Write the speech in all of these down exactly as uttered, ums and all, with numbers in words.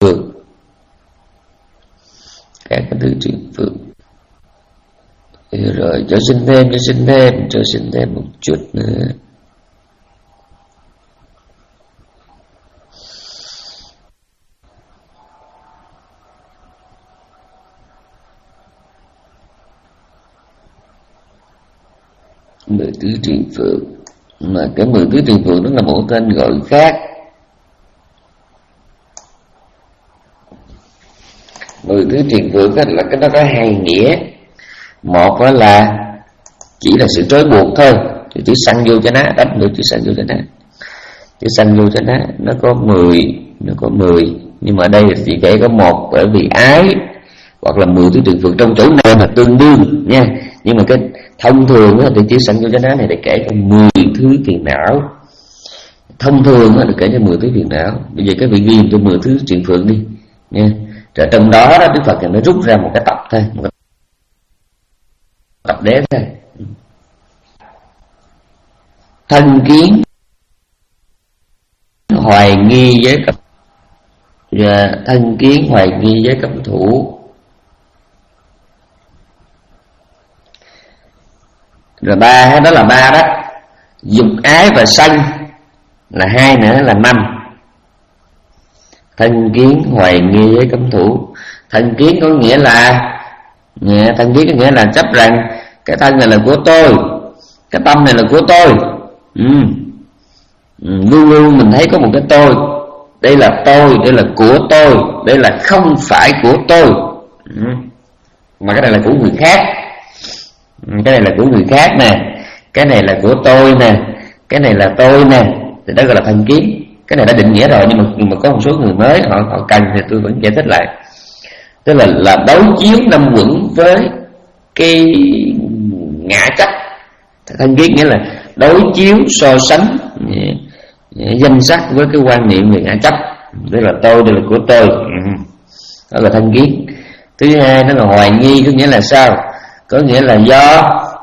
phượng, các cái tứ triền phượng. Rồi cho xin thêm, cho xin thêm, cho xin thêm một chút nữa. Mười tứ triền phượng, mà cái mười tứ triền phượng đó là một tên gọi khác. Mười tứ triền phượng là cái nó có hai nghĩa. Một đó là chỉ là sự trói buộc thôi, thì chỉ sanh vô cho nó, đánh được chỉ sanh vô cho nó, chỉ sanh vô cho nó. Nó có mười, nó có mười, nhưng mà đây chỉ kể có một, bởi vì ái hoặc là mười tứ triền phượng trong chỗ nào là tương đương nha. Nhưng mà cái thông thường đó, thì chỉ sanh vô cho nó này để kể cho mười thứ phiền não. Thông thường đó, để kể cho mười thứ phiền não. Bây giờ các vị ghi cho mười thứ triền phượng đi nha. Rồi trong đó, đó Đức Phật nó rút ra một cái tập thôi, một cái tập đế thôi. Thân kiến hoài nghi với cấm, và thân kiến hoài nghi với cấm thủ. Rồi ba, đó là ba đó. Dục ái và sân là hai nữa, là năm. Thân kiến hoài nghi với cấm thủ. Thân kiến có nghĩa là, thân kiến có nghĩa là chấp rằng cái thân này là của tôi, cái tâm này là của tôi. ừ. Luôn luôn mình thấy có một cái tôi. Đây là tôi, đây là của tôi, đây là không phải của tôi. ừ. Mà cái này là của người khác. Cái này là của người khác nè, cái này là của tôi nè, cái này là tôi nè. Thì đó gọi là thân kiến. Cái này đã định nghĩa rồi, nhưng mà, nhưng mà có một số người mới họ, họ cần thì tôi vẫn giải thích lại. Tức là là đối chiếu năm quẩn với cái ngã chấp. Thân kiến nghĩa là đối chiếu so sánh danh sắc với cái quan niệm về ngã chấp. Đây là tôi, đây là của tôi. Đó là thân kiến. Thứ hai nó là hoài nghi, có nghĩa là sao? Có nghĩa là do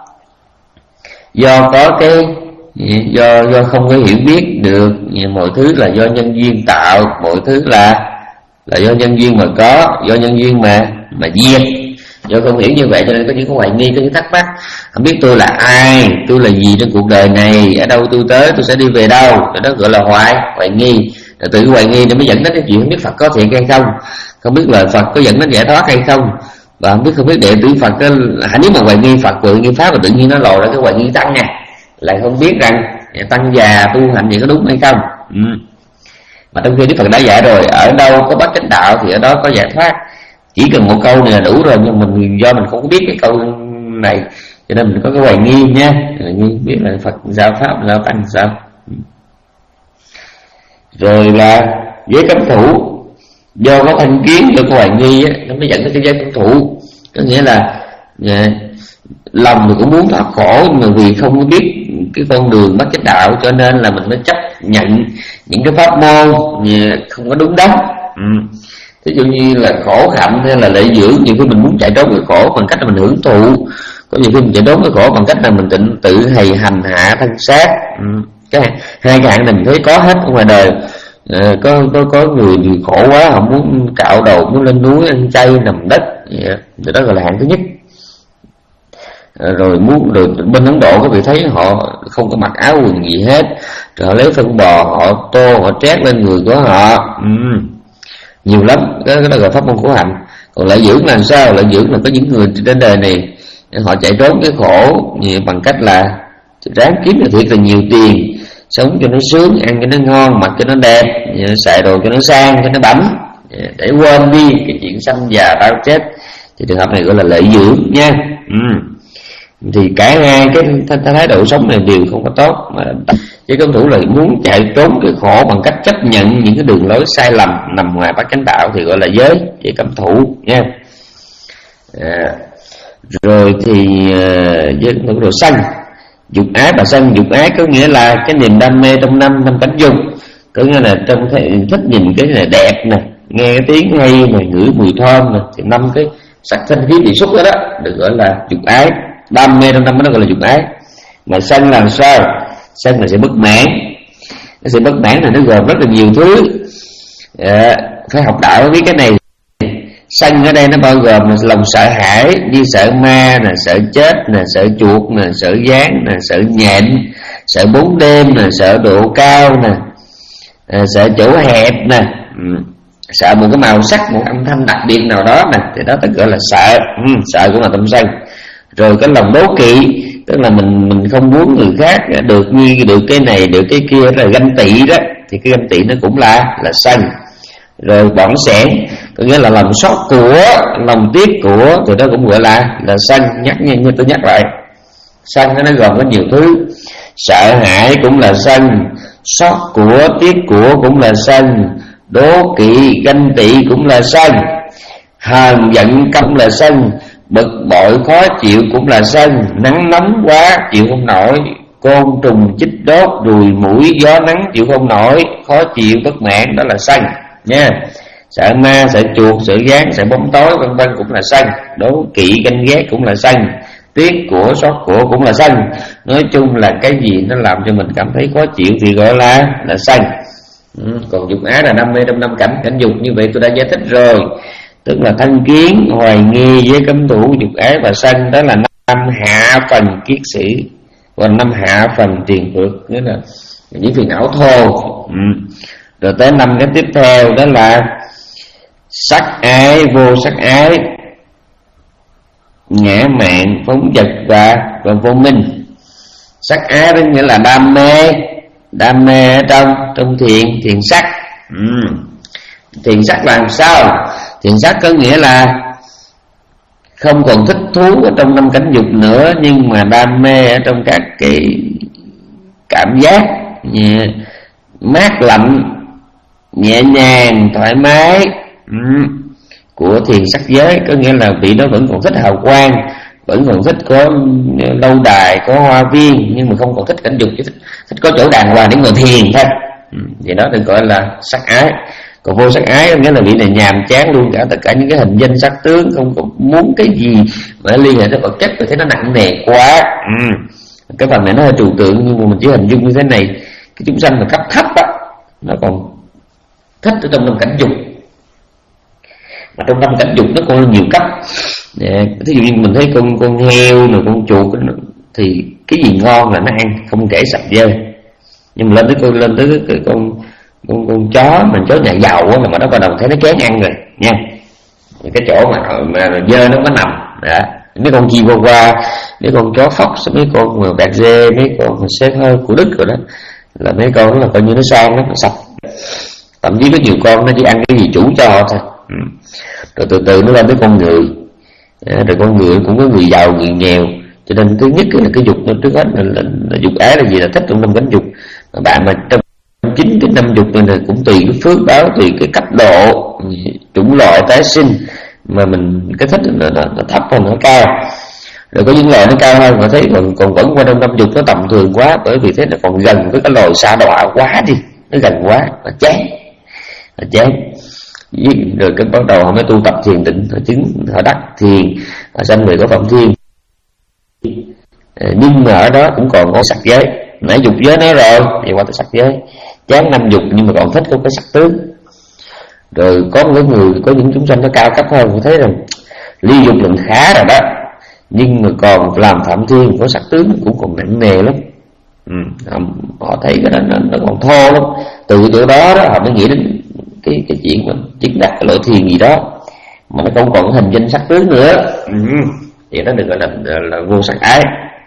do có cái do do không có hiểu biết được mọi thứ là do nhân duyên tạo, mọi thứ là là do nhân duyên mà có, do nhân duyên mà mà diệt. Do không hiểu như vậy cho nên có những cái hoài nghi, có những thắc mắc, không biết tôi là ai, tôi là gì trên cuộc đời này, ở đâu tôi tới, tôi sẽ đi về đâu. Đó gọi là hoài hoài nghi. Rồi từ hoài nghi nó mới dẫn đến cái chuyện không biết Phật có thiệt hay không, không biết là Phật có dẫn đến giải thoát hay không, và không biết không biết đệ tử Phật có, nếu mà hoài nghi Phật và nghi pháp, và tự nhiên nó lòi ra cái hoài nghi tăng nha, lại không biết rằng tăng già tu hành gì có đúng hay không. ừ. Mà trong khi Đức Phật đã dạy rồi, ở đâu có bát chánh đạo thì ở đó có giải thoát. Chỉ cần một câu này là đủ rồi, nhưng mình do mình không có biết cái câu này cho nên mình có cái hoài nghi nha, nghi biết là Phật giáo pháp giáo tăng sao. Rồi là giới cấm thủ, do có thành kiến, do có hoài nghi á, nó mới dẫn tới cái giới cấm thủ. Có nghĩa là yeah, lòng thì cũng muốn thoát khổ, nhưng mà vì không có biết cái con đường bát chánh đạo cho nên là mình mới chấp nhận những cái pháp môn không có đúng đắn. ừ. Ví dụ như là khổ hạnh hay là lệ dưỡng, nhiều khi mình muốn chạy trốn cái khổ bằng cách là mình hưởng thụ, có nhiều khi mình chạy trốn cái khổ bằng cách là mình tự, tự hầy hành hạ thân xác. ừ. cái hai cái hạng này mình thấy có hết ở ngoài đời. à, có, có có người thì khổ quá, họ muốn cạo đầu, muốn lên núi ăn chay nằm đất, yeah. Thì đó gọi là hạng thứ nhất. à, rồi muốn rồi bên Ấn Độ các vị thấy họ không có mặc áo quần gì hết, rồi họ lấy phân bò họ tô, họ trét lên người của họ. ừ. Nhiều lắm, cái đó gọi pháp môn khổ hạnh. Còn lợi dưỡng là sao? Lợi dưỡng là có những người trên đời này họ chạy trốn cái khổ bằng cách là ráng kiếm được thiệt là nhiều tiền, sống cho nó sướng, ăn cho nó ngon, mặc cho nó đẹp, xài đồ cho nó sang, cho nó bảnh, để quên đi cái chuyện sanh già đau chết. Thì trường hợp này gọi là lợi dưỡng nha. ừ. Thì cả hai cái thái độ sống này đều không có tốt. Mà cái cấm thủ là muốn chạy trốn cái khổ bằng cách chấp nhận những cái đường lối sai lầm nằm ngoài bát chánh đạo thì gọi là giới giới cấm thủ nha. à, rồi thì giới cấm thủ đồ sân, dục ái và sân. Dục ái có nghĩa là cái niềm đam mê trong năm năm cánh dung, có nghĩa là trong cái thích nhìn cái này đẹp nè, nghe cái tiếng hay này, ngửi mùi thơm này, thì năm cái sắc thanh khí bị xúc đó, đó được gọi là dục ái. Đam mê trong năm đó gọi là dục ái. Mà sân làm sao? Sân là sẽ bất mãn. Nó sẽ bất mãn là nó gồm rất là nhiều thứ. à, phải học đạo mới biết cái này. Sân ở đây nó bao gồm là lòng sợ hãi, như sợ ma nè, sợ chết nè, sợ chuột nè, sợ gián nè, sợ nhện, sợ bốn đêm nè, sợ độ cao nè, à, sợ chỗ hẹp nè, ừ. sợ một cái màu sắc, một âm thanh đặc biệt nào đó nè, thì đó ta gọi là sợ. ừ, sợ cũng là tâm sân. Rồi cái lòng đố kỵ, tức là mình mình không muốn người khác được như được cái này được cái kia, là ganh tị đó, thì cái ganh tị nó cũng là là sân. Rồi bỏng sẻn, có nghĩa là lòng xót của, lòng tiếc của, thì đó cũng gọi là là sân. Nhắc như, như tôi nhắc lại, sân nó gồm có nhiều thứ. Sợ hãi cũng là sân, xót của, tiếc của cũng là sân, đố kỵ, ganh tị cũng là sân, hờn giận cũng là sân, bực bội khó chịu cũng là sân, nắng nóng quá chịu không nổi, côn trùng chích đốt, ruồi mũi gió nắng chịu không nổi, khó chịu bất mãn, đó là sân nha. Sợ ma, sợ chuột, sợ gián, sợ bóng tối vân vân cũng là sân. Đố kỵ, ganh ghét cũng là sân, tiếc của, xót của cũng là sân. Nói chung là cái gì nó làm cho mình cảm thấy khó chịu thì gọi là là sân. ừ. Còn dục ái là đam mê trong năm cảnh cảnh dục, như vậy tôi đã giải thích rồi. Tức là thân kiến, hoài nghi, với cấm thủ, dục ái và sân. Đó là năm hạ phần kiết sử, còn năm hạ phần tiền phược, nghĩa là những phiền não thô. ừ. Rồi tới năm cái tiếp theo đó là sắc ái, vô sắc ái, ngã mạn, phóng dật và, và vô minh. Sắc ái đó nghĩa là đam mê, đam mê ở trong trong thiền thiền sắc. ừ. Thiền sắc làm sao? Thiền sắc có nghĩa là không còn thích thú ở trong năm cảnh dục nữa, nhưng mà đam mê ở trong các cái cảm giác nhẹ, mát lạnh, nhẹ nhàng, thoải mái ừ. của thiền sắc giới. Có nghĩa là vị đó vẫn còn thích hào quang, vẫn còn thích có lâu đài, có hoa viên, nhưng mà không còn thích cảnh dục, chỉ thích, thích có chỗ đàng hoàng để ngồi thiền thôi. ừ. Thì đó được gọi là sắc ái. Còn vô sắc ái nghĩa là vị này nhàm chán luôn cả tất cả những cái hình danh sắc tướng, không có muốn cái gì mà liên hệ tới vật chất, vì thế nó nặng nề quá. ừ. Cái phần này nó hơi trừu tượng, nhưng mà mình chỉ hình dung như thế này, cái chúng sanh mà cấp thấp á, nó còn thích ở trong năm cảnh dục, mà trong năm cảnh dục nó còn nhiều cấp. Thí dụ như mình thấy con con heo rồi con chuột thì cái gì ngon là nó ăn, không kể sạch dơ. Nhưng mà lên tới con lên tới cái, cái con con con chó, mình chó nhà giàu á, là mà nó bắt đầu thấy nó chán ăn rồi nha. Cái chỗ mà mà dơ nó có nằm đó. Mấy con chi qua qua, mấy con chó Fox, mấy con mà bạc dê, mấy con mà xếp hơi của Đức rồi đó, là mấy con đó là coi như nó sang, nó sạch. Thậm chí có nhiều con nó chỉ ăn cái gì chủ cho thôi. ừ. Rồi từ từ nó lên tới con người. À, rồi con người cũng có người giàu, người nghèo. Cho nên thứ nhất là cái dục nó trước hết là, là, là dục ái là gì, là thích trong năm cánh dục. Mà bạn mà trong chính cái năm dục này cũng tùy cái phước báo, tùy cái cấp độ chủng loại tái sinh mà mình cái thích nó, nó, nó thấp hơn nó cao. Rồi có những loài nó cao hơn mà thấy còn còn vẫn qua trong năm dục nó tầm thường quá, bởi vì thế là còn gần với cái loài xa đọa quá đi, nó gần quá mà chán, mà chán. Rồi cái bắt đầu họ mới tu tập thiền định, họ chứng, họ đắc thiền, họ sanh về có phạm thiên. Nhưng mà ở đó cũng còn có sắc giới. Nãy dục giới nói rồi, thì qua tới sắc giới, chán năm dục nhưng mà còn thích có cái sắc tướng. Rồi có những người, có những chúng sanh nó cao cấp hơn, thấy rằng ly dục lần khá rồi đó, nhưng mà còn làm phạm thiên có sắc tướng cũng còn nặng nề lắm. ừ, Họ thấy cái đó nó, nó còn thô lắm. Từ chỗ đó đó họ mới nghĩ đến cái cái chuyện mà chứng đắc cái loại thiền gì đó mà nó không còn hình danh sắc tướng nữa. ừ. Thì đó được gọi là, là, là vô sắc ái.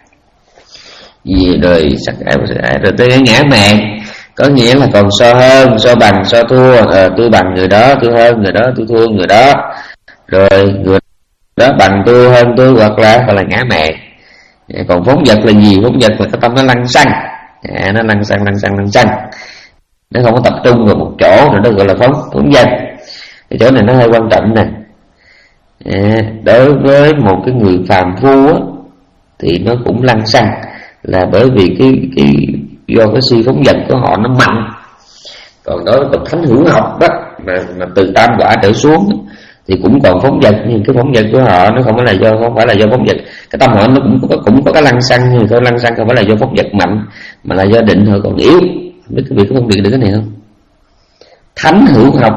Vì rồi sắc ái vô sắc ái rồi tới cái ngã mạn, có nghĩa là còn so hơn, so bằng, so thua. À, tôi bằng người đó, tôi hơn người đó, tôi thua người đó. Rồi người đó bằng tôi, hơn tôi, hoặc là gọi là ngã mạn. Còn phóng dật là gì? Phóng dật là cái tâm nó lăng xăng, à, nó lăng xăng lăng xăng lăng xăng, nó không có tập trung vào một chỗ nữa, đó gọi là phóng phóng dật. Cái chỗ này nó hơi quan trọng nè. À, đối với một cái người phàm phu á, thì nó cũng lăng xăng, là bởi vì cái cái do cái si phóng dật của họ nó mạnh. Còn đối với bậc thánh hữu học đó, mà, mà từ tam quả trở xuống thì cũng còn phóng dật, nhưng cái phóng dật của họ nó không phải là do không phải là do phóng dật. Cái tâm họ nó cũng có cũng có cái lăng xăng, nhưng cái lăng xăng không phải là do phóng dật mạnh, mà là do định họ còn yếu. Biết cái việc có phân biệt được cái này không? Thánh hữu học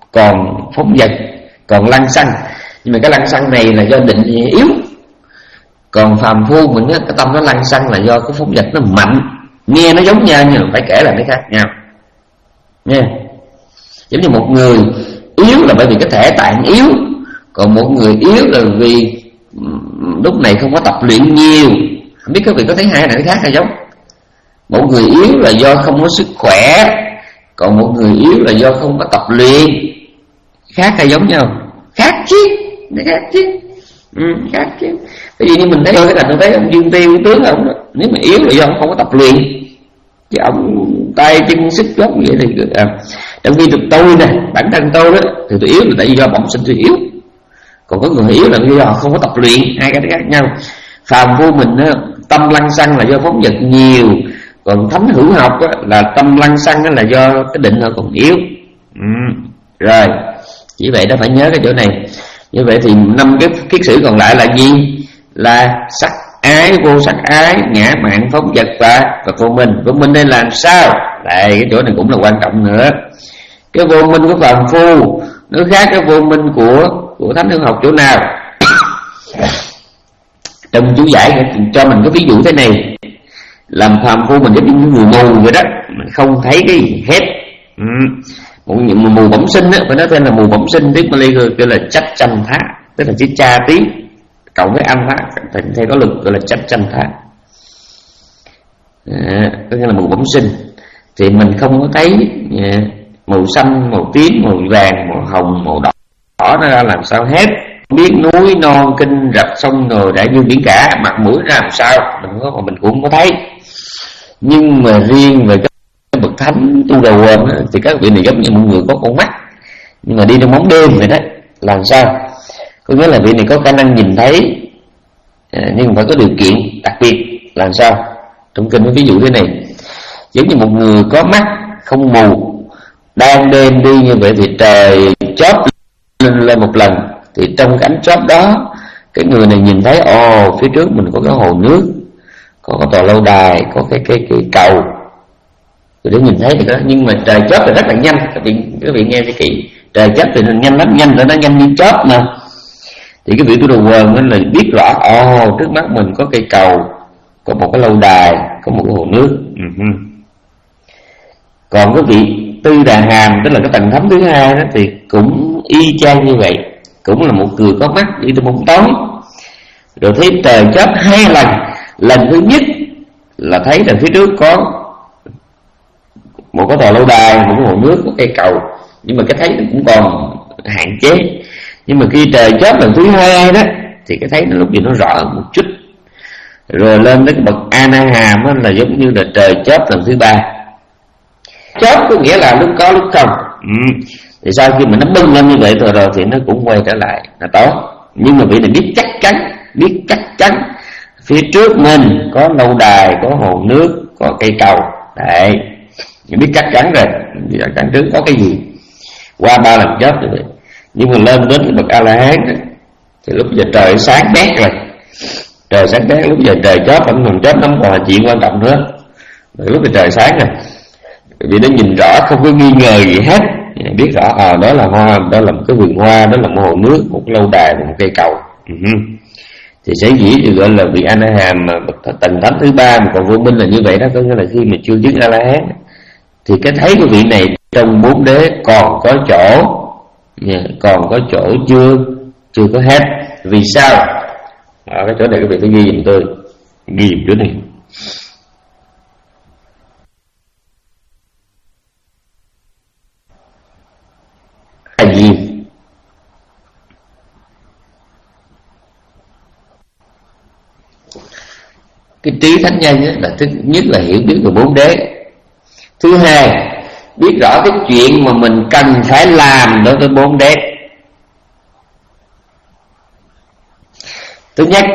còn phóng dật, còn lăng xăng. Nhưng mà cái lăng xăng này là do định yếu, còn phàm phu mình á, cái tâm nó lăng xăng là do cái phóng dật nó mạnh. Nghe nó giống nhau nhưng mà phải kể là nó khác nhau nha. Giống như một người yếu là bởi vì cái thể tạng yếu, còn một người yếu là vì lúc này không có tập luyện nhiều. Không biết các vị có thấy hai này khác hay giống? Một người yếu là do không có sức khỏe, còn một người yếu là do không có tập luyện. Khác hay giống nhau? Khác chứ, khác chứ, ừ, khác chứ. Ví dụ như mình thấy cái thành thấy ông Dương Tiêu, cái tướng ông đó, nếu mà yếu là do ông không có tập luyện, chứ ông tay chân sức dốc vậy thì à. Trong khi tôi nè, bản thân tôi đó thì tôi yếu là tại vì do bẩm sinh tôi yếu, còn có người yếu là do không có tập luyện. Hai cái khác nhau. Phàm phu mình đó, tâm lăng xăng là do phóng dật nhiều, còn thánh hữu học đó, là tâm lăng xăng là do cái định họ còn yếu. ừ. Rồi chỉ vậy đó, phải nhớ cái chỗ này. Như vậy thì năm cái kiết sử còn lại là gì? Là sắc ái, vô sắc ái, ngã mạn, phóng dật và và vô minh. Vô minh đây làm sao? Đây cái chỗ này cũng là quan trọng nữa. Cái vô minh của phàm phu nó khác cái vô minh của của thánh hữu học chỗ nào? Trong chú giải cho mình có ví dụ thế này. Làm phàm phu mình giống như người mù vậy đó, mình không thấy cái gì hết. ừ. Một mù bẩm sinh á, phải nói tên là mù bẩm sinh, tiếng Mali gọi là chách chanh thá, tức là chữ cha tí cộng với âm thá, theo có lực gọi là chách chanh thá. À, có nghĩa là mù bẩm sinh thì mình không có thấy à, màu xanh, màu tím, màu vàng, màu hồng, màu đỏ, đỏ nó ra làm sao hết. Biết núi non kinh rạch sông ngời đại dương biển cả, mặt mũi ra làm sao mình có, mà mình cũng không có thấy. Nhưng mà riêng về cái bậc thánh tu đầu quần thì các vị này giống như một người có con mắt nhưng mà đi trong bóng đêm vậy đó. Làm sao? Có nghĩa là vị này có khả năng nhìn thấy, à, nhưng phải có điều kiện đặc biệt. Làm sao? Trong kinh có ví dụ thế này. Giống như một người có mắt không mù, đang đêm đi như vậy thì trời chớp lên, lên một lần, thì trong cái ánh chớp đó cái người này nhìn thấy ồ phía trước mình có cái hồ nước, có cái tòa lâu đài, có cái cái cái cầu, rồi để nhìn thấy thì đó. Nhưng mà trời chớp thì rất là nhanh, các vị các vị nghe cho kỹ, trời chớp thì nó nhanh lắm, nhanh rồi nó nhanh như chớp mà. Thì cái vị tu đầu quần nên là biết rõ ồ trước mắt mình có cây cầu, có một cái lâu đài, có một cái hồ nước. uh-huh. Còn cái vị tư đà hàm, tức là cái tầng thấm thứ hai đó, thì cũng y chang như vậy, cũng là một người có mắt đi trong bóng tối, rồi thấy trời chớp hai lần. Lần thứ nhất là thấy rằng phía trước có một cái tòa lâu đài, một cái hồ nước, có cây cầu, nhưng mà cái thấy nó cũng còn hạn chế. Nhưng mà khi trời chớp lần thứ hai đó thì cái thấy nó lúc gì nó rõ một chút. Rồi lên đến cái bậc A Na Hàm đó, là giống như là trời chớp lần thứ ba. Chớp có nghĩa là lúc có lúc không. ừ. Thì sau khi mà nó bưng lên như vậy rồi, rồi thì nó cũng quay trở lại là tốt. Nhưng mà vị này biết chắc chắn, biết chắc chắn phía trước mình có lâu đài, có hồ nước, có cây cầu. Đấy, biết chắc chắn rồi, biết chắc chắn trước có cái gì. Qua ba lần chớp như vậy. Nhưng mà lên đến cái bậc A La Hán thì lúc giờ trời sáng bét rồi, trời sáng bét, lúc giờ trời chớp vẫn còn chớp, nó còn là chuyện quan trọng nữa. Rồi lúc giờ trời sáng rồi, vì nó nhìn rõ không có nghi ngờ gì hết, biết rõ à, đó là hoa, đó là một cái vườn hoa, đó là một hồ nước, một cái lâu đài, một cây cầu. uh-huh. Thì sẽ dĩ thì gọi là vị A Na Hàm mà tầng thánh thứ ba. Mà còn vô minh là như vậy đó, có nghĩa là khi mà chưa chứng A La Hán thì cái thấy của vị này trong bốn đế còn có chỗ, còn có chỗ chưa chưa có hết. Vì sao? Ở cái chỗ này các vị phải ghi giùm tôi, ghi giùm chỗ này. Là gì? Cái trí thánh nhân ấy, là thứ nhất là hiểu biết về bốn đế. Thứ hai, biết rõ cái chuyện mà mình cần phải làm đối với bốn đế. Thứ nhất,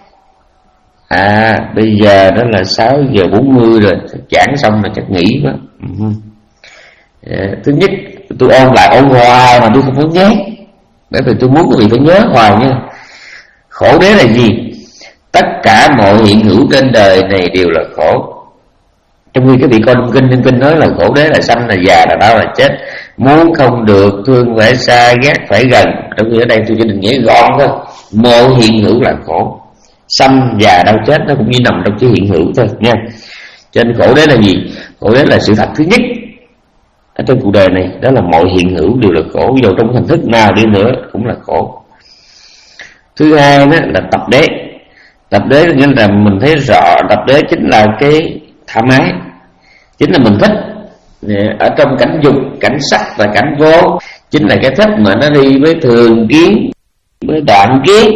à bây giờ đó là sáu giờ bốn mươi rồi, giảng xong là chắc nghỉ quá. uh-huh. à, Thứ nhất, tôi ôn lại ôn hoài mà tôi không có nhớ, bởi vì tôi muốn quý vị phải nhớ hoài nha. Khổ đế là gì? Tất cả mọi hiện hữu trên đời này đều là khổ. Trong khi cái vị coi trong kinh trong kinh nói là khổ đế là sanh là già là đau là chết, muốn không được, thương phải xa, ghét phải gần. Trong khi ở đây tôi chỉ định nghĩa gọn thôi, mọi hiện hữu là khổ, sanh già đau chết nó cũng như nằm trong cái hiện hữu thôi nha. Cho nên khổ đế là gì? Khổ đế là sự thật thứ nhất ở trên cuộc đời này, đó là mọi hiện hữu đều là khổ, dù trong hình thức nào đi nữa cũng là khổ. Thứ hai đó là tập đế. Tập đế nghĩa là mình thấy rõ, tập đế chính là cái thoải mái, chính là mình thích ở trong cảnh dục, cảnh sắc và cảnh vô, chính là cái thích mà nó đi với thường kiến, với đoạn kiến.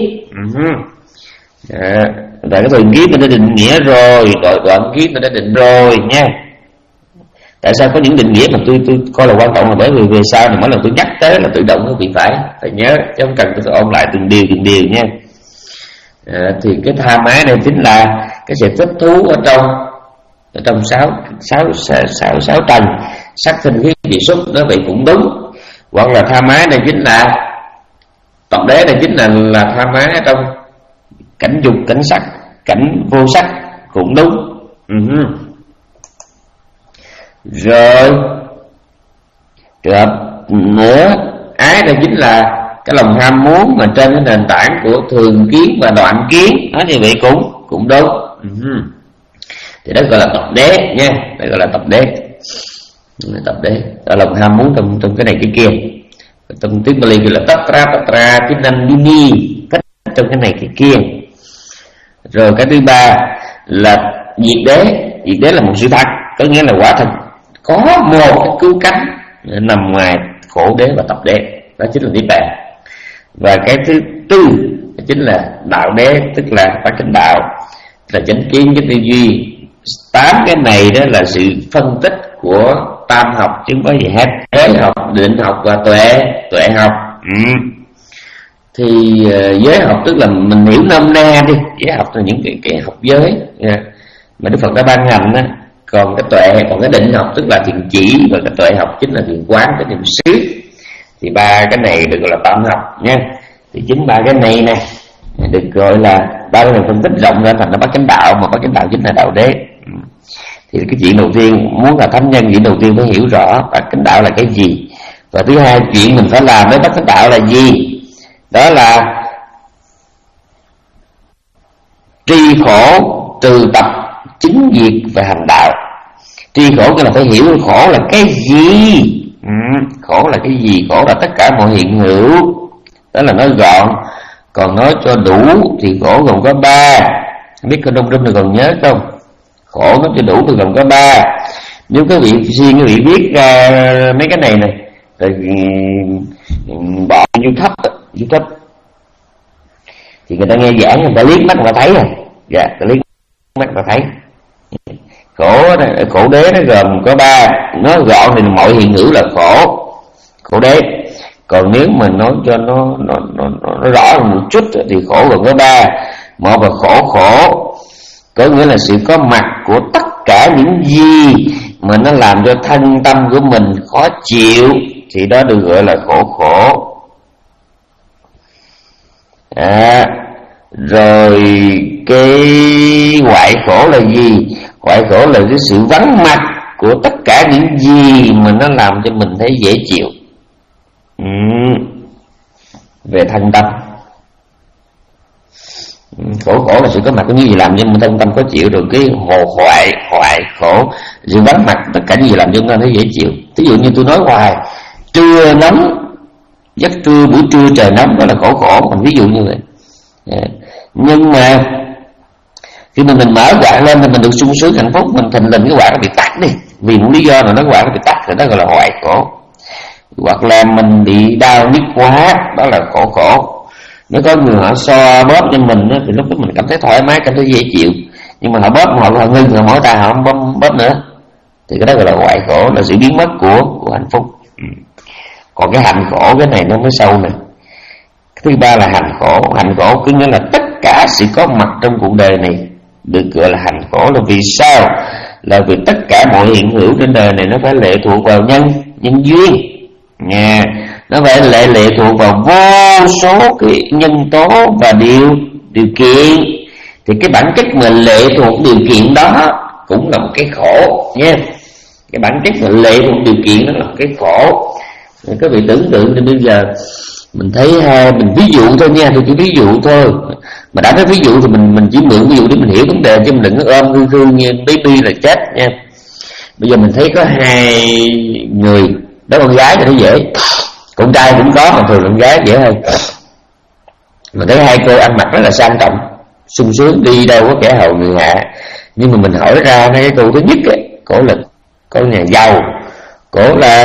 À, đoạn cái thường kiến mình đã định nghĩa rồi, đoạn, đoạn kiến mình đã định rồi nha. Tại sao có những định nghĩa mà tôi tôi coi là quan trọng là bởi vì về sau này mỗi lần tôi nhắc tới là tự động nó bị phải phải nhớ, chứ không cần tôi ôn lại từng điều từng điều nha. À, thì cái tha mái này chính là cái sự thích thú ở trong ở trong sáu sáu sáu sáu trần sắc sinh khí vị xúc, đó vậy cũng đúng. Hoặc là tha mái này chính là tập đế này chính là là tha mái ở trong cảnh dục, cảnh sắc, cảnh vô sắc cũng đúng. Uh-huh. Rồi trường hợp nữa, ái đây chính là cái lòng ham muốn mà trên cái nền tảng của thường kiến và đoạn kiến, nói như vậy cũng cũng đúng. Uh-huh. Thì đó gọi là tập đế nha, đó gọi là tập đế. Tập đế là lòng ham muốn trong trong cái này cái kia. Trong tiếng Bali gọi là tatra tatra tinandini, thích trong cái này cái kia. Rồi cái thứ ba là diệt đế. Diệt đế là một sự thật, có nghĩa là quả thật có một cái cứu cánh nằm ngoài khổ đế và tập đế, đó chính là niết bàn. Và cái thứ tư chính là đạo đế, tức là phát chánh đạo, là chánh kiến, chánh tư duy. Tám cái này đó là sự phân tích của tam học chứ không có gì hết. Giới học, định học và tuệ tuệ học. Ừ. Thì uh, giới học tức là mình hiểu nôm na đi, giới học là những cái, cái học giới yeah, mà Đức Phật đã ban hành đó. Còn cái tuệ, còn cái định học tức là thiền chỉ, và cái tuệ học chính là thiền quán, cái niệm xứ. Thì ba cái này được gọi là tam học nha. Thì chính ba cái này nè được gọi là ba cái này phân tích rộng ra thành là bát chánh đạo, mà bát chánh đạo chính là đạo đế. Thì cái chuyện đầu tiên muốn là thánh nhân, chuyện đầu tiên phải hiểu rõ bát chánh đạo là cái gì, và thứ hai chuyện mình phải làm với bát chánh đạo là gì, đó là tri khổ, từ tập, chính diệt và hành đạo. Tri khổ cái là phải hiểu khổ là cái gì. Ừ, khổ là cái gì? Khổ là tất cả mọi hiện hữu, đó là nói gọn. Còn nói cho đủ thì khổ gồm có ba. Không biết có đông đông này còn nhớ không? Khổ nói cho đủ thì gồm có ba. Nếu các vị suy quý vị biết ra uh, mấy cái này này rồi um, bỏ YouTube YouTube thì người ta nghe giảng, người ta liếc mắt người ta thấy rồi. Dạ, người ta liếc mắt người ta thấy. Khổ khổ đế nó gồm có ba. Nói gọn thì mọi hiện hữu là khổ, khổ đế. Còn nếu mà nói cho nó nó nó, nó rõ hơn một chút thì khổ gồm có ba. Một là khổ khổ, có nghĩa là sự có mặt của tất cả những gì mà nó làm cho thân tâm của mình khó chịu, thì đó được gọi là khổ khổ. À, rồi cái hoại khổ là gì? Hoại khổ là cái sự vắng mặt của tất cả những gì mà nó làm cho mình thấy dễ chịu. Ừ. Về thân tâm, khổ khổ là sự có mặt của những gì làm cho mình thân tâm khó chịu. Rồi cái hồ hoại hoại khổ, sự vắng mặt tất cả những gì làm cho mình thấy dễ chịu. Ví dụ như tôi nói hoài, trưa nóng, giấc trưa, buổi trưa trời nóng, đó là khổ khổ. Mình ví dụ như vậy. Yeah. Nhưng mà khi mà mình mở quạt lên thì mình được sung sướng hạnh phúc, mình thình lình cái quạt nó bị tắt đi, vì một lý do nào đó quạt nó bị tắt, thì đó gọi là hoại khổ. Hoặc là mình bị đau nhức quá, đó là khổ khổ. Nếu có người họ xoa bóp cho mình đó, thì lúc đó mình cảm thấy thoải mái, cảm thấy dễ chịu. Nhưng mà họ bóp họ, họ ngưng, họ mỏi tay, họ không bóp, bóp nữa, thì cái đó gọi là hoại khổ, là sự biến mất của, của hạnh phúc. Còn cái hạnh khổ, cái này nó mới sâu nè. Thứ ba là hành khổ. Hành khổ cứ nghĩa là tất cả sự có mặt trong cuộc đời này được gọi là hành khổ. Là vì sao? Là vì tất cả mọi hiện hữu trên đời này nó phải lệ thuộc vào nhân nhân duyên nha. Nó phải lệ lệ thuộc vào vô số cái nhân tố và điều điều kiện. Thì cái bản chất mà lệ thuộc điều kiện đó cũng là một cái khổ nha. Cái bản chất là lệ thuộc điều kiện đó là một cái khổ. Các vị tưởng tượng thì bây giờ mình thấy hai, mình ví dụ thôi nha, tôi chỉ ví dụ thôi. Mà đã nói ví dụ thì mình mình chỉ mượn ví dụ để mình hiểu vấn đề, chứ mình đừng có ôm hư hư như baby là chết nha. Bây giờ mình thấy có hai người, đó con gái cho nó dễ, con trai cũng có mà thường con gái dễ hơn. Mình thấy hai cô ăn mặc rất là sang trọng, sung sướng, đi đâu có kẻ hầu người hạ. Nhưng mà mình hỏi ra cái cô thứ nhất ấy, cổ là con nhà giàu, cổ là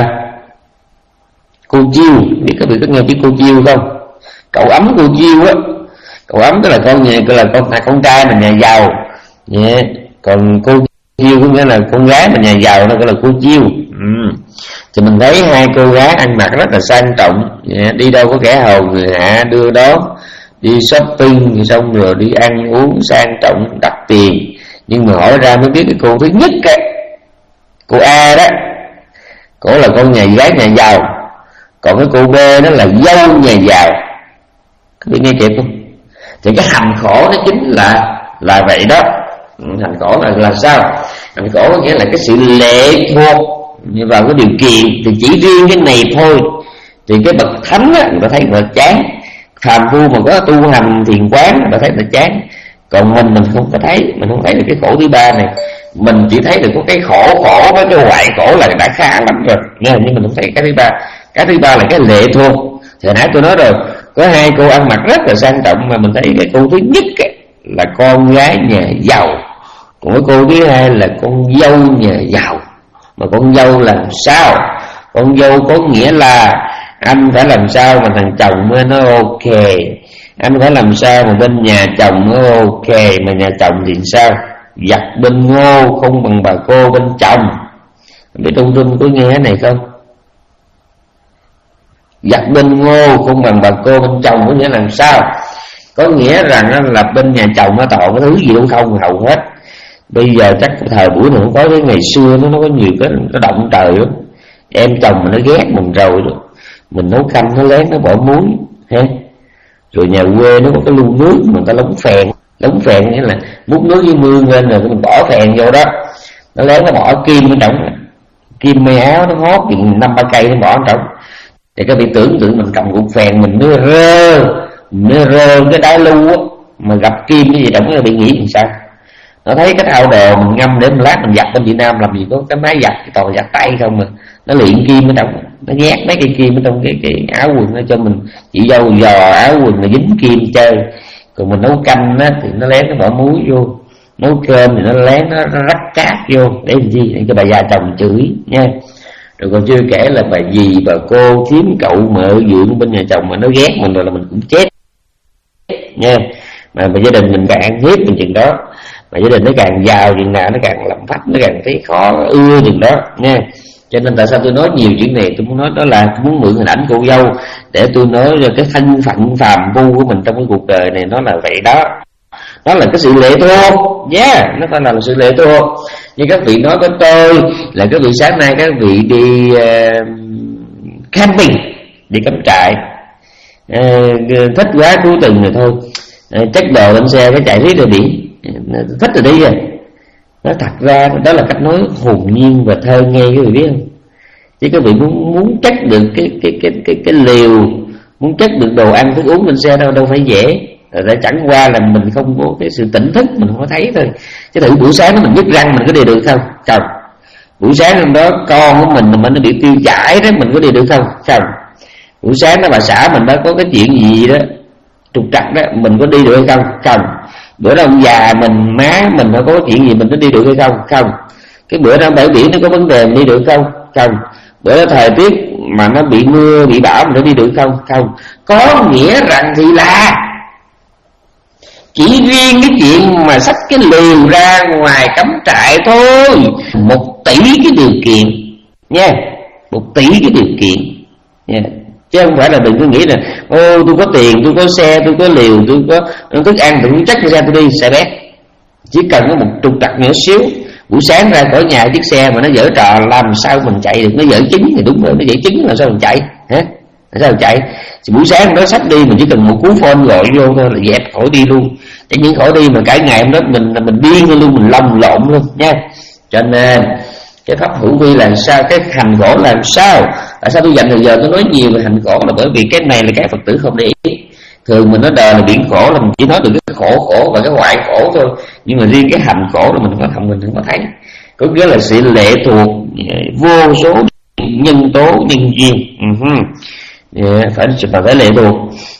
cô Chiêu. Biết các vị có nghe biết cô Chiêu không? Cậu ấm cô Chiêu á. Cậu ấm tức là con nhà, là con là con trai mà nhà giàu, yeah. Còn cô Chiêu có nghĩa là con gái mà nhà giàu, nó gọi là cô Chiêu. Ừ. Thì mình thấy hai cô gái ăn mặc rất là sang trọng, yeah. Đi đâu có kẻ hầu người hạ đưa đón, đi shopping xong rồi đi ăn uống sang trọng đắt tiền. Nhưng mà hỏi ra mới biết cái cô thứ nhất ấy, cô A đó, cổ là con nhà gái nhà giàu, còn cái cô B đó là dâu nhà giàu. Các bạn nghe kịp không? Thì cái hành khổ nó chính là là vậy đó. Hành khổ là là sao? Hành khổ có nghĩa là cái sự lệ thuộc vào cái điều kiện. Thì chỉ riêng cái này thôi thì cái bậc thánh á, người ta thấy người ta chán. Phàm phu mà có tu hành thiền quán, người ta thấy người ta chán. Còn mình mình không có thấy, mình không thấy được cái khổ thứ ba này. Mình chỉ thấy được có cái khổ khổ với cái hoại khổ là đã khá lắm rồi, nhưng mình không thấy cái thứ ba. Cái thứ ba là cái lệ thuộc. Thì nãy tôi nói rồi, có hai cô ăn mặc rất là sang trọng, mà mình thấy cái cô thứ nhất ấy, là con gái nhà giàu, còn cái cô thứ hai là con dâu nhà giàu. Mà con dâu làm sao? Con dâu có nghĩa là anh phải làm sao mà thằng chồng mới nó ok, anh phải làm sao mà bên nhà chồng nó ok. Mà nhà chồng thì sao? Giặt bên ngô không bằng bà cô bên chồng. Biết Trung Trung có nghe cái này không? Giặt bên ngô không bằng bà cô bên chồng có nghĩa là sao? Có nghĩa rằng là bên nhà chồng nó toàn cái thứ gì đâu không, hầu hết. Bây giờ chắc thời buổi này không có, cái ngày xưa nó nó có nhiều cái nó động trời lắm. Em chồng mà nó ghét mình rồi đó, mình nấu canh nó lén nó bỏ muối ha. Rồi nhà quê nó có cái lu nước mà người ta lóng phèn. Lóng phèn nghĩa là múc nước với mương lên rồi mình bỏ phèn vô đó, nó lén nó bỏ kim ở trong, kim may áo nó hót năm ba cây nó bỏ ở trong. Thì các vị tưởng tượng mình cầm cục phèn mình nó rơ, nó rơ cái đá lu á, mà gặp kim cái gì trong nó bị nghĩ làm sao? Nó thấy cái thao đồ mình ngâm để một lát mình giặt. Bên Việt Nam làm gì có cái máy giặt, cái toàn giặt tay không mà nó luyện kim ở trong, nó nhét mấy cây kim ở trong cái cái áo quần nó cho mình. Chị dâu dò áo quần mà dính kim chơi. Còn mình nấu canh á thì nó lén nó bỏ muối vô, nấu cơm thì nó lén nó, nó rắc cát vô để làm gì? Để cho bà già chồng chửi nha. Rồi còn chưa kể là bà dì, bà cô, thím, cậu, mợ, dượng bên nhà chồng mà nó ghét mình rồi là mình cũng chết nha. Mà, mà gia đình mình càng ăn hiếp mình chừng đó, mà gia đình nó càng giàu chừng nào nó càng làm phách, nó càng thấy khó ưa chừng đó nha. Cho nên tại sao tôi nói nhiều chuyện này, tôi muốn nói đó là tôi muốn mượn hình ảnh cô dâu để tôi nói cho cái thân phận phàm phu của mình trong cái cuộc đời này nó là vậy đó. Đó là cái sự lệ thuộc, yeah, nó phải là sự lệ thuộc. Như các vị nói với tôi là các vị sáng nay các vị đi uh, camping, đi cắm trại, uh, thích quá cuối tuần rồi thôi, uh, chất đồ lên xe cái chạy riết rồi biển, uh, thích rồi đi rồi. Nó thật ra đó là cách nói hồn nhiên và thơ ngây, các vị biết không? Chứ các vị muốn muốn chất được cái cái cái cái cái liều, muốn chất được đồ ăn thức uống lên xe đâu đâu phải dễ. Rồi chẳng qua là mình không có cái sự tỉnh thức, mình không có thấy thôi. Chứ thử buổi sáng mình nhức răng mình có đi được không? Không. Buổi sáng hôm đó con của mình mà nó bị tiêu chảy đó, mình có đi được không? Không. Buổi sáng đó bà xã mình đó có cái chuyện gì đó trục trặc đó, mình có đi được hay không? Không. Bữa đó ông già mình, má mình nó có chuyện gì mình có đi được hay không? Không. Cái bữa đó bãi biển nó có vấn đề mình đi được không? Không. Bữa đó thời tiết mà nó bị mưa, bị bão mình có đi được không? Không. Có nghĩa rằng thì là chỉ riêng cái chuyện mà xách cái liều ra ngoài cắm trại thôi, một tỷ cái điều kiện nha, một tỷ cái điều kiện nha. Chứ không phải là đừng có nghĩ là ô tôi có tiền, tôi có xe, tôi có liều, tôi có thức ăn, tôi chắc cho xe tôi đi xe bét. Chỉ cần có một trục trặc nhỏ xíu, buổi sáng ra khỏi nhà chiếc xe mà nó dở trò làm sao mình chạy được, nó dở chứng thì đúng rồi, nó dở chứng là sao mình chạy hả? Sao chạy? Thì buổi sáng đó sách đi, mình chỉ cần một cú phone gọi vô thôi là dẹp khỏi đi luôn. Chứ những khỏi đi mà cả ngày hôm đó mình mình điên luôn, mình lồng lộn luôn nha. Cho nên cái pháp hữu vi là sao, cái hành khổ là sao? Tại sao tôi dành thời giờ tôi nói nhiều về hành khổ? Là bởi vì cái này là cái Phật tử không để ý. Thường mình nói đời là biển khổ, là mình chỉ nói được cái khổ khổ và cái hoại khổ thôi. Nhưng mà riêng cái hành khổ là mình không có, mình không có thấy. Có nghĩa là sự lệ thuộc vô số nhân tố nhân duyên. uh-huh. yeah, phải phải lệ thuộc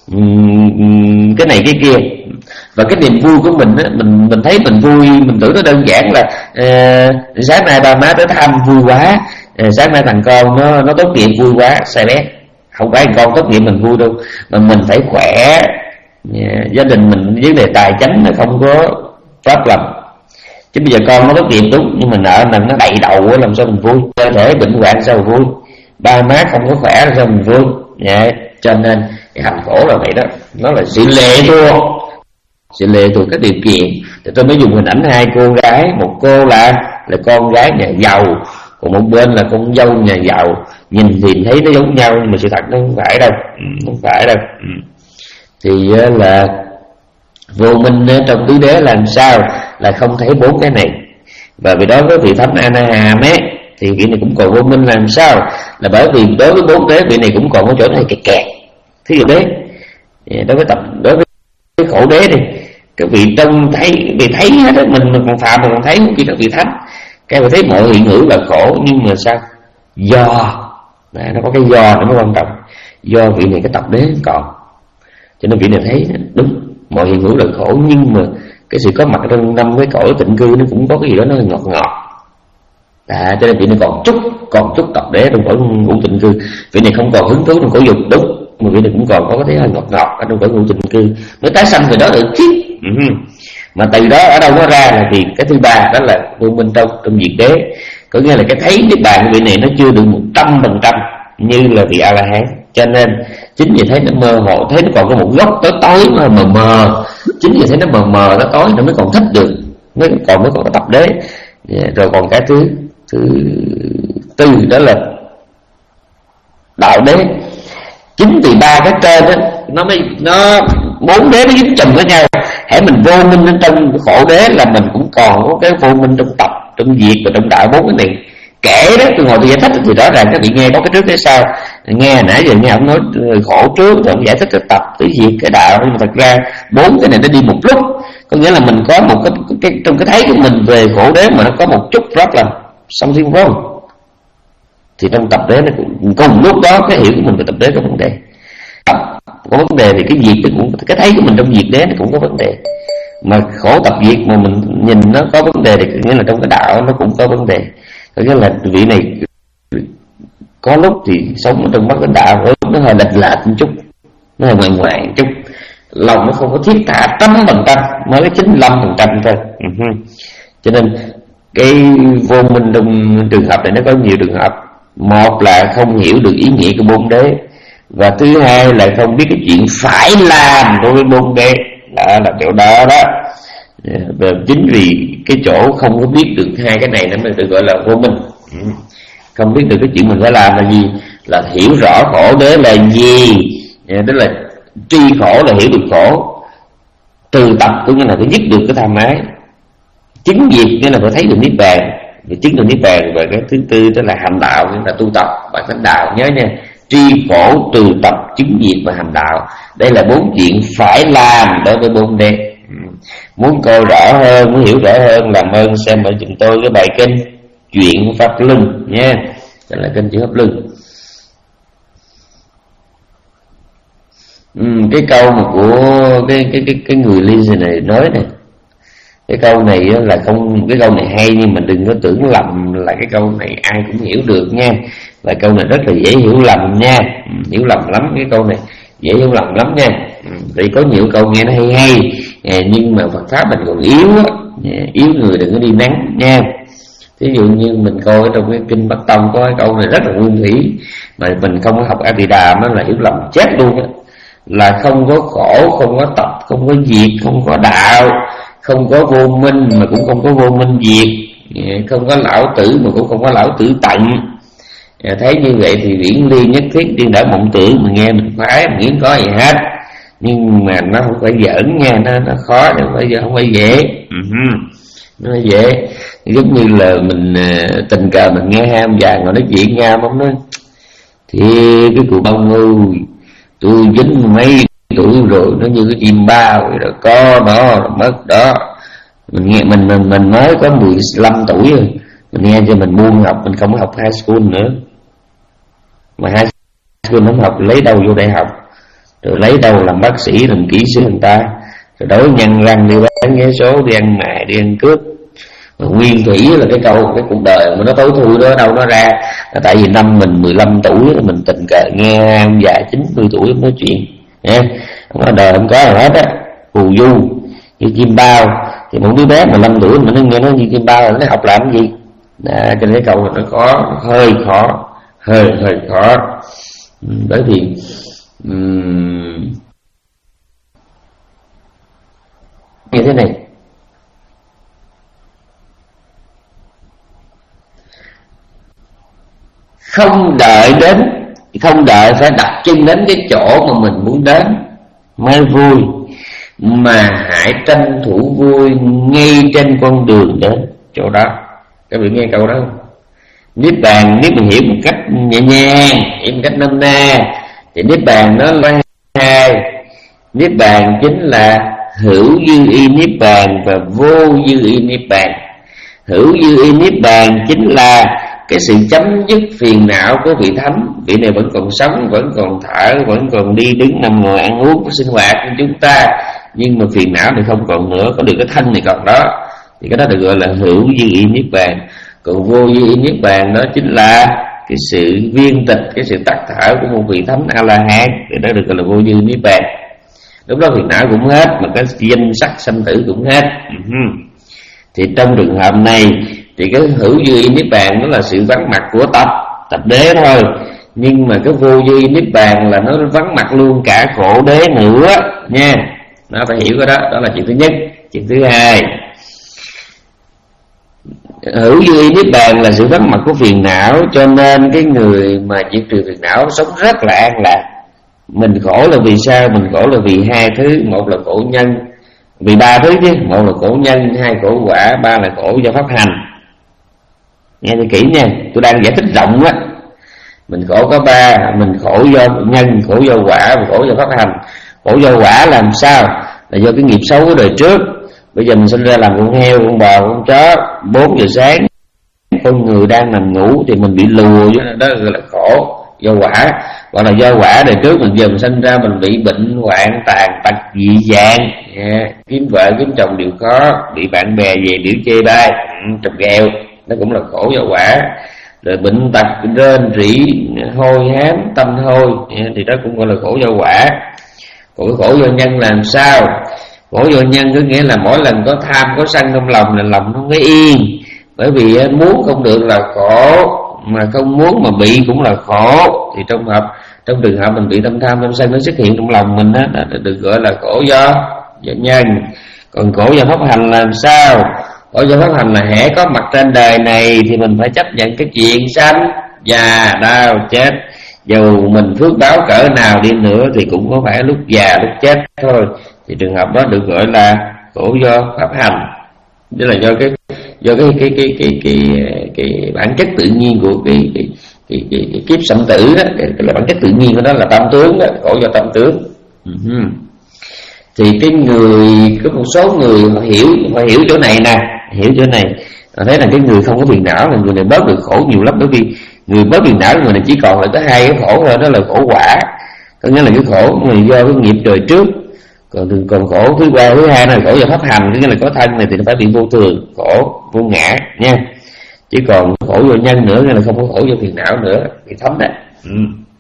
um, cái này cái kia. Và cái niềm vui của mình á, mình mình thấy mình vui, mình tưởng nó đơn giản là uh, sáng nay ba má tới thăm vui quá, uh, sáng nay thằng con nó nó tốt nghiệp vui quá. Sai bé, không phải con tốt nghiệp mình vui đâu, mà mình phải khỏe, yeah, gia đình mình vấn đề tài chính nó không có pháp lầm. Chứ bây giờ con nó tốt nghiệp đúng, nhưng mà nợ nần nó đầy đầu, làm sao mình vui? Cơ thể bệnh hoạn sao mình vui? Ba má không có khỏe làm sao mình vui? Yeah. Cho nên cái hành khổ là vậy đó, nó là sự lệ thuộc, sự lệ thuộc các điều kiện. Thì tôi mới dùng hình ảnh hai cô gái, một cô là là con gái nhà giàu, còn một bên là con dâu nhà giàu. Nhìn thì thấy nó giống nhau, nhưng mà sự thật nó không phải đâu, không phải đâu. Thì là vô minh trong tứ đế làm sao là không thấy bốn cái này. Và vì đó với vị thánh A Na Hàm ấy, thì vị này cũng còn vô minh làm sao, là bởi vì đối với bốn đế vị này cũng còn có chỗ này kẹt kẹt. Thí dụ đế, đối với tập đối với cái khổ đế đi, các vị trông thấy, vì thấy hết đó, mình mình còn phạm mà còn thấy, không chỉ các vị thánh, các vị thấy mọi hiện hữu là khổ, nhưng mà sao? Do à, nó có cái do nó mới quan trọng. Do vị này cái tập đế còn, cho nên vị này thấy đúng mọi hiện hữu là khổ, nhưng mà cái sự có mặt trong năm cái cõi tịnh cư nó cũng có cái gì đó nó ngọt ngọt. À, cho nên vị này còn chút còn chút tập đế trong cõi ngũ tịnh cư. Vị này không còn hứng thú trong cõi dục, đúng, mà vị này cũng còn có cái thế hơi ngọt ngọt ở trong cõi ngũ tịnh cư. Mới tái sanh về đó được chứ. Uh-huh. Mà từ đó ở đâu nó ra là vì cái thứ ba, đó là vô minh trong trong diệt đế. Có nghĩa là cái thấy niết bàn của vị này nó chưa được một trăm phần trăm như là vị A La Hán. Cho nên chính vì thấy nó mơ hồ, thấy nó còn có một góc tối tối mà mờ mờ, chính vì thấy nó mờ mờ nó tối nó mới còn thích được, mới còn mới còn có tập đế. Rồi còn cái thứ thứ tư đó là đạo đế. Chính vì ba cái trên đó, nó mới nó bốn đế nó dính chùm với nhau. Hãy mình vô minh bên trong khổ đế là mình cũng còn có cái vô minh trong tập, trong diệt và trong đạo. Bốn cái này kể đó, tôi ngồi tôi giải thích thì rõ ràng các vị nghe có cái trước cái sau. Nghe nãy giờ nghe ông nói khổ trước rồi ông giải thích cái tập, cái diệt, cái đạo, nhưng mà thật ra bốn cái này nó đi một lúc. Có nghĩa là mình có một cái, cái trong cái thấy của mình về khổ đế mà nó có một chút rất là song thiên phong, thì trong tập đế nó cũng cùng lúc đó cái hiểu của mình về tập đế có vấn đề. Tập có vấn đề thì cái diệt nó cũng, cái thấy của mình trong diệt đế nó cũng có vấn đề. Mà khổ tập diệt mà mình nhìn nó có vấn đề thì nghĩa là trong cái đạo nó cũng có vấn đề. Có nghĩa là vị này có lúc thì sống ở trong mắt cái đạo, có lúc nó hơi lệch lệch một chút, nó hơi ngoại ngoại một chút, lòng nó không có thiết tha trăm phần trăm, mới có chín mươi lăm phần trăm thôi. Uh-huh. Cho nên cái vô minh trong trường hợp này nó có nhiều trường hợp. Một là không hiểu được ý nghĩa của bốn đế, và thứ hai là không biết cái chuyện phải làm đối với bốn đế. Đó là chỗ đó đó. Và chính vì cái chỗ không có biết được hai cái này nó mới được gọi là vô minh. Không biết được cái chuyện mình phải làm là gì, là hiểu rõ khổ đế là gì. Đó là tri khổ là hiểu được khổ. Từ tập có nghĩa là phải dứt được cái tham ái. Chứng diệt nghĩa là phải thấy được niết bàn, và chứng được niết bàn. Và cái thứ tư đó là hành đạo, nghĩa là tu tập và hành đạo. Nhớ nha, tri khổ, từ tập, chứng diệt và hành đạo. Đây là bốn chuyện phải làm đối với bốn đế. Muốn coi rõ hơn, muốn hiểu rõ hơn, làm ơn xem ở chúng tôi cái bài kinh Chuyện Pháp Luân nha. Đó là kinh Chuyện Pháp Luân. Ừ, cái câu mà của cái cái cái cái người Ly này nói này, cái câu này là không, cái câu này hay nhưng mà đừng có tưởng lầm là cái câu này ai cũng hiểu được nha. Và câu này rất là dễ hiểu lầm nha, hiểu lầm lắm, cái câu này dễ hiểu lầm lắm nha. Vì có nhiều câu nghe nó hay hay, nhưng mà Phật pháp mình còn yếu á, yếu người đừng có đi nắng nha. Ví dụ như mình coi trong cái kinh Bắc Tông có cái câu này rất là nguyên thủy, mà mình không có học A Di Đà nó là hiểu lầm chết luôn á. Là không có khổ, không có tập, không có diệt, không có đạo, không có vô minh mà cũng không có vô minh diệt, không có lão tử mà cũng không có lão tử tận. À, thấy như vậy thì viễn ly nhất thiết điên đảo mộng tưởng, mà nghe mình khoái mình nghiến có gì hết, nhưng mà nó không phải giỡn nha, nó nó khó, nó bây giờ không phải dễ. Uh-huh. Nó dễ giống như là mình uh, tình cờ mình nghe hai ông già ngồi nói chuyện nhau, ông nói thì cái cụ bông ơi, tôi dính mấy tuổi rồi, nó như cái chim bao vậy đó, có đó mất đó. Mình nghe mình mình mình mới có mười lăm tuổi rồi, mình nghe cho mình buông học, mình không có học high school nữa, mà high school không học lấy đâu vô đại học, rồi lấy đâu làm bác sĩ làm kỹ sư người ta, rồi đối nhăn răng đi bán vé số, đi ăn mày, đi ăn cướp. Mà nguyên thủy là cái câu cái cuộc đời mà nó tối thui đó đâu nó ra, là tại vì năm mình mười lăm tuổi mình tình cờ nghe ông già chín mươi tuổi nói chuyện nha, không có đời không có gì hết á, phù du như chim bao. Thì một đứa bé mười lăm tuổi mà nó nghe nó như chim bao là nó học làm cái gì à, cho nên cái câu này nó khó, hơi khó, hơi hơi khó. Bởi vì um, như thế này, không đợi đến, không đợi phải đặt chân đến cái chỗ mà mình muốn đến mới vui, mà hãy tranh thủ vui ngay trên con đường đến chỗ đó. Các vị nghe câu đó không? Niết bàn nếu mình hiểu một cách nhẹ nhàng, hiểu một cách nôm na, thì niết bàn nó là hai. Niết bàn chính là hữu dư y niết bàn và vô dư y niết bàn. Hữu dư y niết bàn chính là cái sự chấm dứt phiền não của vị thánh. Vị này vẫn còn sống, vẫn còn thở, vẫn còn đi đứng nằm ngồi ăn uống sinh hoạt của chúng ta, nhưng mà phiền não thì không còn nữa, có được cái thân này còn đó, thì cái đó được gọi là hữu dư y niết bàn. Còn vô dư y niết bàn đó chính là cái sự viên tịch, cái sự tắt thở của một vị thánh A La Hán, thì đó được gọi là vô dư niết bàn. Lúc đó phiền não cũng hết, mà cái danh sắc sanh tử cũng hết. Uh-huh. Thì trong trường hợp này thì cái hữu dư y niết bàn nó là sự vắng mặt của tập tập đế thôi, nhưng mà cái vô dư y niết bàn là nó vắng mặt luôn cả khổ đế nữa nha. Nó phải hiểu cái đó, đó là chuyện thứ nhất. Chuyện thứ hai, hữu dư y niết bàn là sự vắng mặt của phiền não, cho nên cái người mà diệt trừ phiền não sống rất là an lạc. Mình khổ là vì sao? Mình khổ là vì hai thứ, một là khổ nhân, vì ba thứ chứ, một là khổ nhân, hai khổ quả, ba là khổ do pháp hành. Nghe cho kỹ nha, tôi đang giải thích rộng á. Mình khổ có ba, mình khổ do nhân, khổ do quả và khổ do pháp hành. Khổ do quả làm sao? Là do cái nghiệp xấu của đời trước. Bây giờ mình sinh ra làm con heo, con bò, con chó, bốn giờ sáng con người đang nằm ngủ thì mình bị lùa, đó gọi là khổ do quả. Hoặc là do quả đời trước mình giờ mình sinh ra mình bị bệnh hoạn tàn tật dị dạng, yeah. Kiếm vợ kiếm chồng đều khó, bị bạn bè về biểu chê bai, trồng gheo, nó cũng là khổ do quả. Rồi bệnh tật rên rỉ hôi hám tâm hôi, yeah. Thì đó cũng gọi là khổ do quả. Còn cái khổ do nhân làm sao? Khổ do nhân có nghĩa là mỗi lần có tham có sân trong lòng là lòng không có yên. Bởi vì muốn không được là khổ, mà không muốn mà bị cũng là khổ. Thì trong hợp trong trường hợp mình bị tâm tham tâm sân nó xuất hiện trong lòng mình đó, được gọi là khổ do do nhân. Còn khổ do pháp hành làm sao? Khổ do pháp hành là hễ có mặt trên đời này thì mình phải chấp nhận cái chuyện sanh già đau chết. Dù mình phước báo cỡ nào đi nữa thì cũng có phải lúc già lúc chết thôi. Thì trường hợp đó được gọi là khổ do pháp hành. Tức là do cái do cái cái cái cái cái, cái, cái bản chất tự nhiên của cái cái cái, cái, cái kiếp sanh tử đó, cái, cái bản chất tự nhiên của nó là tâm tướng đó, khổ do tâm tướng. Uh-huh. Thì cái người có một số người họ hiểu họ hiểu chỗ này nè, hiểu chỗ này, họ thấy là cái người không có phiền não là người này bớt được khổ nhiều lắm. Bởi vì người bớt phiền não người này chỉ còn lại có hai cái khổ thôi, đó là khổ quả, có nghĩa là cái khổ mà do cái nghiệp đời trước. Còn còn khổ thứ ba thứ hai là khổ do pháp hành, có nghĩa là có thân này thì nó phải bị vô thường, khổ vô ngã nha. Chỉ còn khổ do nhân nữa, nghĩa là không có khổ do phiền não nữa, bị thấm đấy. Ừ.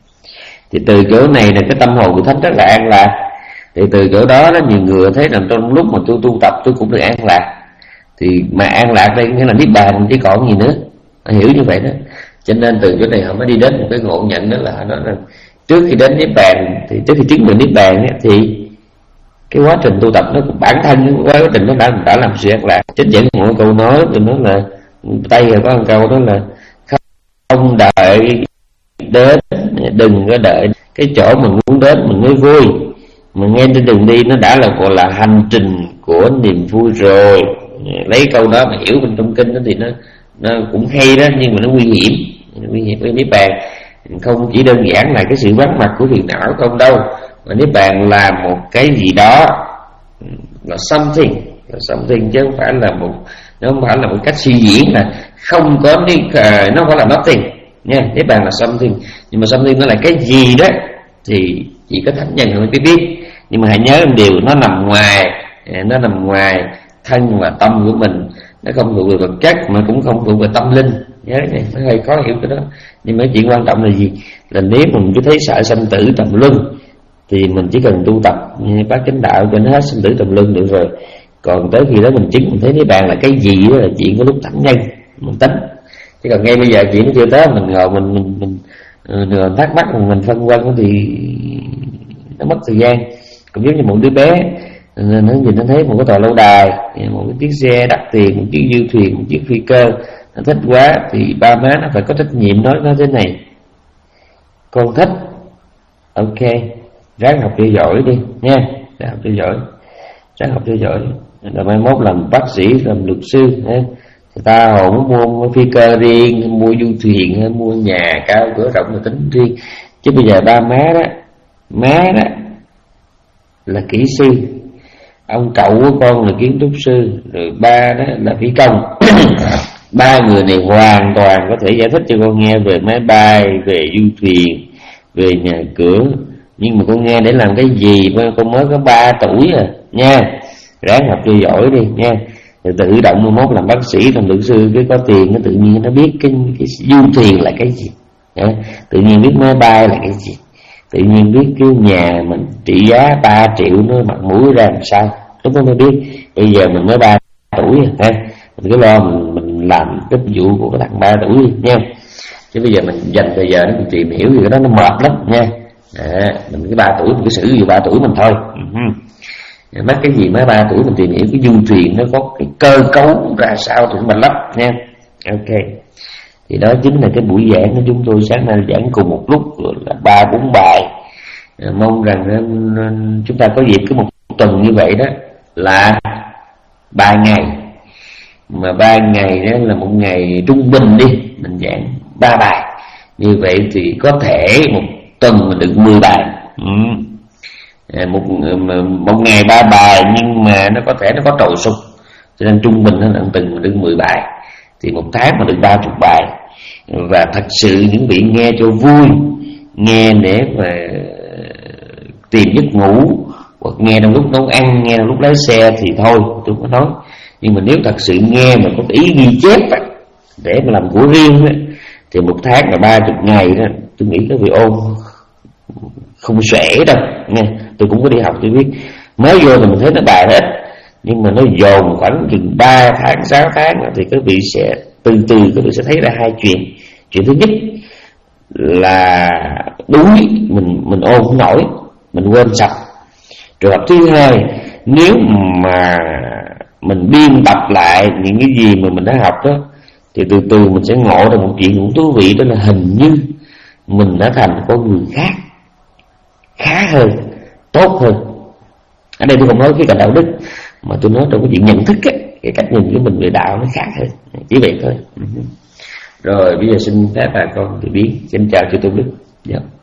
Thì từ chỗ này là cái tâm hồn của thánh rất là an lạc. Thì từ chỗ đó đó nhiều người thấy rằng trong lúc mà tôi tu tập tôi cũng được an lạc. Thì mà an lạc đây nghĩa là niết bàn chứ còn gì nữa, họ hiểu như vậy đó. Cho nên từ chỗ này họ mới đi đến một cái ngộ nhận, đó là họ nói rằng trước khi đến niết bàn thì trước khi chứng minh niết bàn ấy, thì cái quá trình tu tập nó bản thân quá trình nó đã đã làm sự an lạc. Chính dẫn một câu nói tôi nói là Tây có một câu đó là không đợi đến, đừng có đợi cái chỗ mình muốn đến mình mới vui. Mà nghe trên đường đi nó đã là gọi là hành trình của niềm vui rồi. Lấy câu đó mà hiểu bên trong kinh đó thì nó nó cũng hay đó, nhưng mà nó nguy hiểm. Nguy hiểm với Niết Bàn không chỉ đơn giản là cái sự vắng mặt của phiền não không đâu, mà Niết Bàn là một cái gì đó, là something, là something chứ không phải là một, nó không phải là một cách suy diễn là không có đi, nó không phải là nothing nha. Niết Bàn là something, nhưng mà something nó là cái gì đó thì chỉ có thánh nhân mới biết. Nhưng mà hãy nhớ một điều, nó nằm ngoài, nó nằm ngoài thân và tâm của mình, nó không thuộc về vật chất mà cũng không thuộc về tâm linh. Nhớ này, nó hơi khó hiểu cái đó. Nhưng mà chuyện quan trọng là gì? Là nếu mình cứ thấy sợ sanh tử trầm luân thì mình chỉ cần tu tập bát chánh đạo cho nó hết sanh tử trầm luân được rồi. Còn tới khi đó mình chứng mình thấy Niết Bàn là cái gì đó là chuyện của lúc thánh nhân mình tính. Chứ còn ngay bây giờ chuyện nó chưa tới, mình ngồi mình mình mình, mình, mình thắc mắc mình, mình phân vân thì nó mất thời gian. Cũng giống như một đứa bé nó nhìn nó thấy một cái tòa lâu đài, một cái chiếc xe đắt tiền, một chiếc du thuyền, một chiếc phi cơ, nó thích quá thì ba má nó phải có trách nhiệm nói nó thế này: con thích, ok, ráng học cho giỏi đi nha, ráng học cho giỏi, ráng học cho giỏi, rồi mai mốt làm bác sĩ, làm luật sư nha. Người ta họ muốn mua phi cơ riêng, mua du thuyền, mua nhà cao cửa rộng là tính riêng. Chứ bây giờ ba má đó, má đó là kỹ sư, ông cậu của con là kiến trúc sư, rồi ba đó là phi công. Ba người này hoàn toàn có thể giải thích cho con nghe về máy bay, về du thuyền, về nhà cửa. Nhưng mà con nghe để làm cái gì mà con mới có ba tuổi à nha. Ráng học cho giỏi đi nha. Rồi tự động mà mốt làm bác sĩ, làm luật sư, cái có tiền nó tự nhiên nó biết cái, cái du thuyền là cái gì nha. Tự nhiên biết máy bay là cái gì, tự nhiên biết cái nhà mình trị giá ba triệu nó mặt mũi ra làm sao, lúc đó mới biết. Bây giờ mình mới ba tuổi ha, mình cứ lo mình, mình làm cái vụ của cái thằng ba tuổi đi nha. Chứ bây giờ mình dành thời giờ để mình tìm hiểu thì cái đó nó mệt lắm nha. À, mình cái ba tuổi mình cứ xử vụ ba tuổi mình thôi. Uh-huh. Mất cái gì mới ba tuổi mình tìm hiểu cái du thuyền nó có cái cơ cấu ra sao thì mình lắp nha. Ok, thì đó chính là cái buổi giảng của chúng tôi sáng nay, giảng cùng một lúc là ba bốn bài. À, mong rằng chúng ta có dịp cứ một tuần như vậy đó là ba ngày, mà ba ngày đó là một ngày trung bình đi mình giảng ba bài, như vậy thì có thể một tuần mình được mười bài. Ừ. À, một một ngày ba bài, nhưng mà nó có thể nó có trồi sụp, cho nên trung bình nó là tuần mình được mười bài, thì một tháng mà được ba chục bài. Và thật sự những vị nghe cho vui, nghe để mà tìm giấc ngủ, hoặc nghe trong lúc nấu ăn, nghe trong lúc lái xe thì thôi tôi không có nói. Nhưng mà nếu thật sự nghe mà có ý ghi chép á, để mà làm của riêng á, thì một tháng là ba chục ngày đó, tôi nghĩ cái vị ôn không xuể đâu nha. Tôi cũng có đi học tôi biết, mới vô thì mình thấy nó bài hết, nhưng mà nó dồn khoảng chừng ba tháng sáu tháng thì các vị sẽ từ từ các vị sẽ thấy ra hai chuyện. Chuyện thứ nhất là đuối, mình mình ôn không nổi, mình quên sạch. Trường hợp thứ hai, nếu mà mình biên tập lại những cái gì mà mình đã học đó, thì từ từ mình sẽ ngộ ra một chuyện cũng thú vị, đó là hình như mình đã thành con người khác, khá hơn, tốt hơn. Ở đây tôi không nói cái cạnh đạo đức, mà tôi nói trong cái chuyện nhận thức ấy, cái cách nhìn của mình về đạo nó khác hơn, chỉ vậy thôi. Rồi bây giờ xin phép bà con thì biết. Xin chào chư tôn đức. Dạ.